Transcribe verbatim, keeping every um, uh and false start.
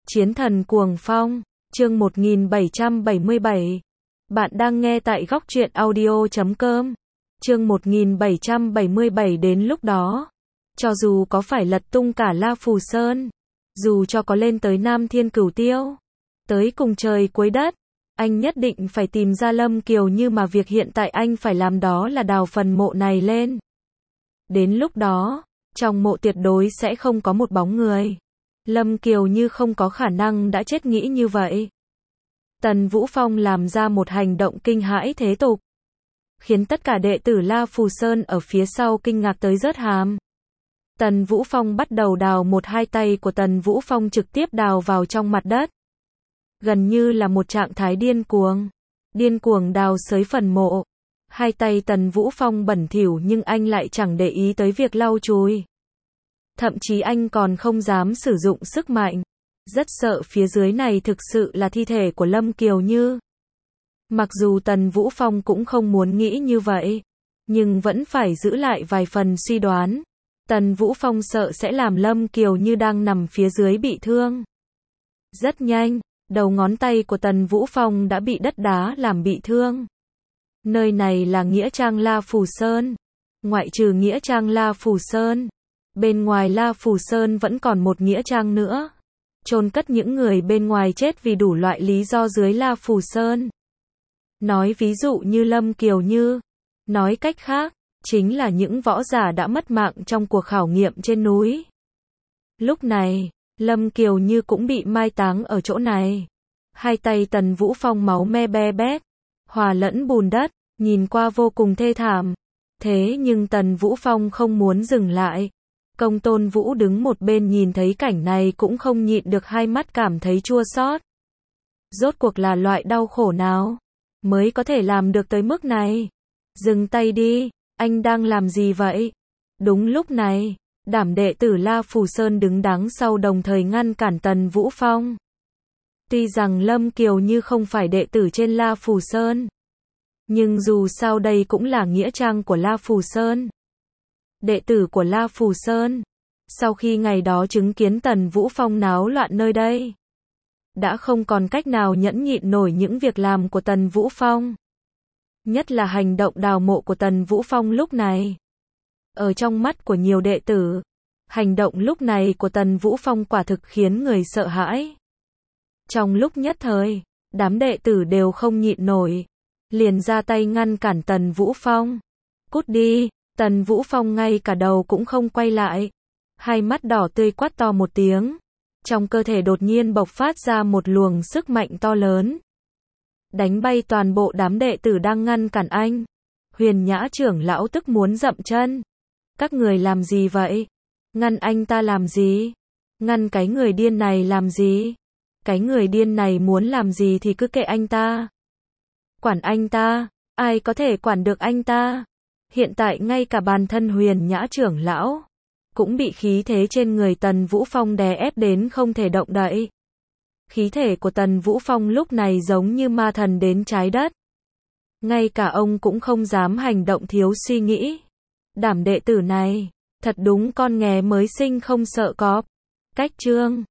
Chiến thần cuồng phong, chương một nghìn bảy trăm bảy mươi bảy. Bạn đang nghe tại góc truyện audio chấm com. Chương một nghìn bảy trăm bảy mươi bảy đến lúc đó, cho dù có phải lật tung cả La Phù Sơn, dù cho có lên tới Nam Thiên Cửu Tiêu, tới cùng trời cuối đất, anh nhất định phải tìm ra Lâm Kiều Như, mà việc hiện tại anh phải làm đó là đào phần mộ này lên. Đến lúc đó, trong mộ tuyệt đối sẽ không có một bóng người. Lâm Kiều Như không có khả năng đã chết nghĩ như vậy. Tần Vũ Phong làm ra một hành động kinh hãi thế tục, khiến tất cả đệ tử La Phù Sơn ở phía sau kinh ngạc tới rớt hàm. Tần Vũ Phong bắt đầu đào, một hai tay của Tần Vũ Phong trực tiếp đào vào trong mặt đất. Gần như là một trạng thái điên cuồng. Điên cuồng đào xới phần mộ. Hai tay Tần Vũ Phong bẩn thỉu nhưng anh lại chẳng để ý tới việc lau chùi. Thậm chí anh còn không dám sử dụng sức mạnh. Rất sợ phía dưới này thực sự là thi thể của Lâm Kiều Như. Mặc dù Tần Vũ Phong cũng không muốn nghĩ như vậy, nhưng vẫn phải giữ lại vài phần suy đoán. Tần Vũ Phong sợ sẽ làm Lâm Kiều Như đang nằm phía dưới bị thương. Rất nhanh, đầu ngón tay của Tần Vũ Phong đã bị đất đá làm bị thương. Nơi này là nghĩa trang La Phù Sơn. Ngoại trừ nghĩa trang La Phù Sơn, bên ngoài La Phù Sơn vẫn còn một nghĩa trang nữa, chôn cất những người bên ngoài chết vì đủ loại lý do dưới La Phù Sơn. Nói ví dụ như Lâm Kiều Như, nói cách khác, chính là những võ giả đã mất mạng trong cuộc khảo nghiệm trên núi. Lúc này, Lâm Kiều Như cũng bị mai táng ở chỗ này. Hai tay Tần Vũ Phong máu me be bét, hòa lẫn bùn đất, nhìn qua vô cùng thê thảm. Thế nhưng Tần Vũ Phong không muốn dừng lại. Công Tôn Vũ đứng một bên nhìn thấy cảnh này cũng không nhịn được hai mắt cảm thấy chua xót. Rốt cuộc là loại đau khổ nào mới có thể làm được tới mức này? Dừng tay đi, anh đang làm gì vậy? Đúng lúc này, đám đệ tử La Phù Sơn đứng đằng sau đồng thời ngăn cản Tần Vũ Phong. Tuy rằng Lâm Kiều Như không phải đệ tử trên La Phù Sơn, nhưng dù sao đây cũng là nghĩa trang của La Phù Sơn. Đệ tử của La Phù Sơn, sau khi ngày đó chứng kiến Tần Vũ Phong náo loạn nơi đây, đã không còn cách nào nhẫn nhịn nổi những việc làm của Tần Vũ Phong. Nhất là hành động đào mộ của Tần Vũ Phong lúc này. Ở trong mắt của nhiều đệ tử, hành động lúc này của Tần Vũ Phong quả thực khiến người sợ hãi. Trong lúc nhất thời, đám đệ tử đều không nhịn nổi, liền ra tay ngăn cản Tần Vũ Phong. Cút đi! Tần Vũ Phong ngay cả đầu cũng không quay lại. Hai mắt đỏ tươi quát to một tiếng. Trong cơ thể đột nhiên bộc phát ra một luồng sức mạnh to lớn, đánh bay toàn bộ đám đệ tử đang ngăn cản anh. Huyền Nhã trưởng lão tức muốn dậm chân. Các người làm gì vậy? Ngăn anh ta làm gì? Ngăn cái người điên này làm gì? Cái người điên này muốn làm gì thì cứ kệ anh ta. Quản anh ta, ai có thể quản được anh ta? Hiện tại ngay cả bản thân Huyền Nhã trưởng lão cũng bị khí thế trên người Tần Vũ Phong đè ép đến không thể động đậy. Khí thể của Tần Vũ Phong lúc này giống như ma thần đến trái đất. Ngay cả ông cũng không dám hành động thiếu suy nghĩ. Đám đệ tử này, thật đúng con nghé mới sinh không sợ cọp. Cách chương